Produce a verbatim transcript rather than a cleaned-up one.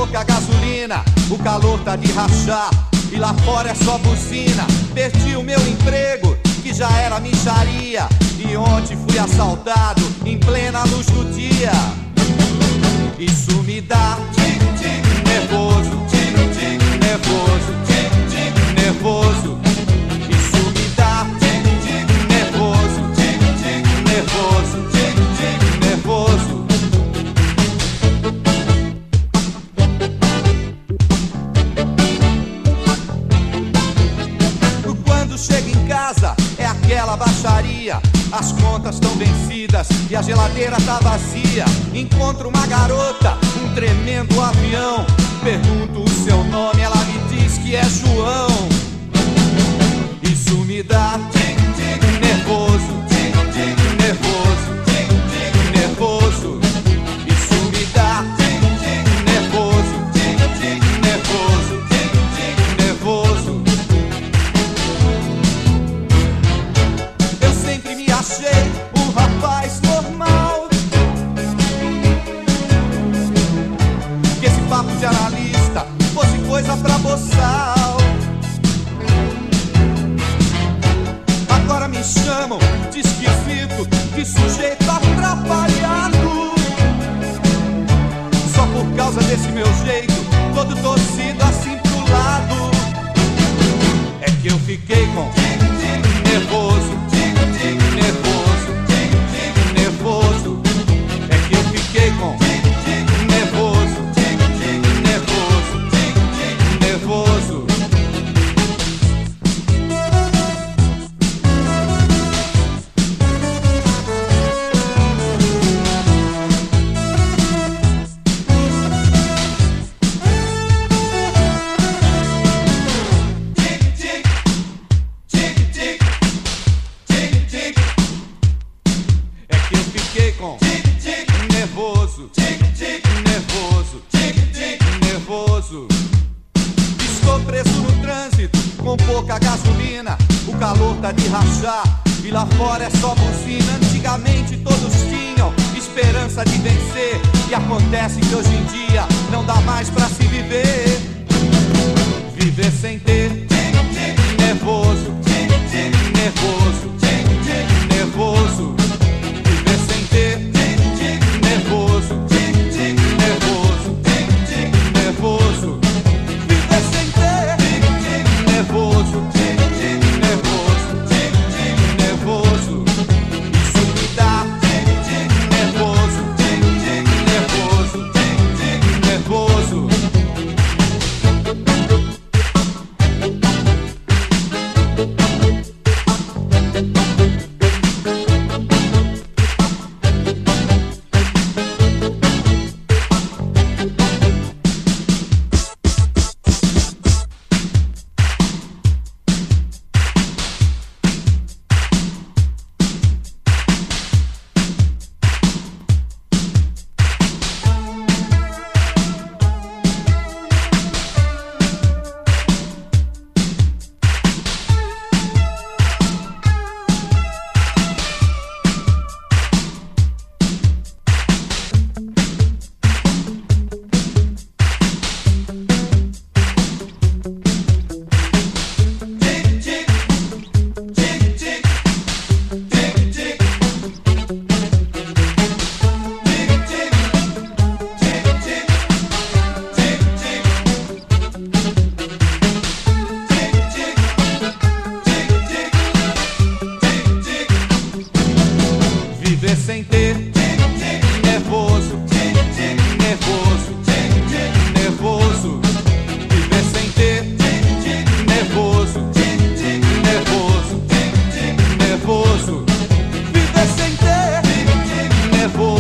pouca gasolina, o calor tá de rachar, e lá fora é só buzina. Perdi o meu emprego, que já era mixaria, e ontem fui assaltado em plena luz do dia. Isso me dá tic-tic nervoso, tic-tic nervoso, tic-tic nervoso. Isso me dá tic-tic nervoso, tic-tic nervoso, tic-tic nervoso. Quando chego em casa é aquela baixaria, as contas estão vencidas e a geladeira tá vazia. Encontro uma garota, um tremendo avião. Pergunto o seu nome, ela me diz que é João. Isso me dá tic-tic nervoso, tic-tic nervoso, tic-tic nervoso. Isso me dá tic-tic nervoso, tic-tic nervoso, tic-tic nervoso. Eu sempre me achei um rapaz normal, que esse papo de analista fosse coisa pra boçal. Agora me chamam de esquisito, de sujeito atrapalhado, só por causa desse meu jeito, todo torcido assim pro lado. É que eu fiquei com tic-tic nervoso, tic-tic nervoso, tic-tic nervoso. É que eu fiquei com tic-tic nervoso, tic-tic nervoso, tic-tic nervoso. Nervoso, tic-tic nervoso, tic-tic nervoso. Estou preso no trânsito, com pouca gasolina, o calor tá de rachar, e lá fora é só buzina. Antigamente todos tinham esperança de vencer, e acontece que hoje em dia não dá mais pra se viver. Viver sem ter tic-tic nervoso, tic-tic nervoso, tic-tic nervoso. Viver sem ter nervoso, tic-tic nervoso, tic-tic nervoso. Viver sem ter tic-tic nervoso, tic-tic nervoso, tic-tic nervoso. Isso me dá tic-tic nervoso, tic-tic nervoso, tic-tic nervoso. Viver sem ter tic-tic nervoso, tic-tic nervoso, tic-tic nervoso. Viver sem ter tic-tic nervoso, tic-tic nervoso, tic-tic nervoso. Viver sem ter tic-tic nervoso.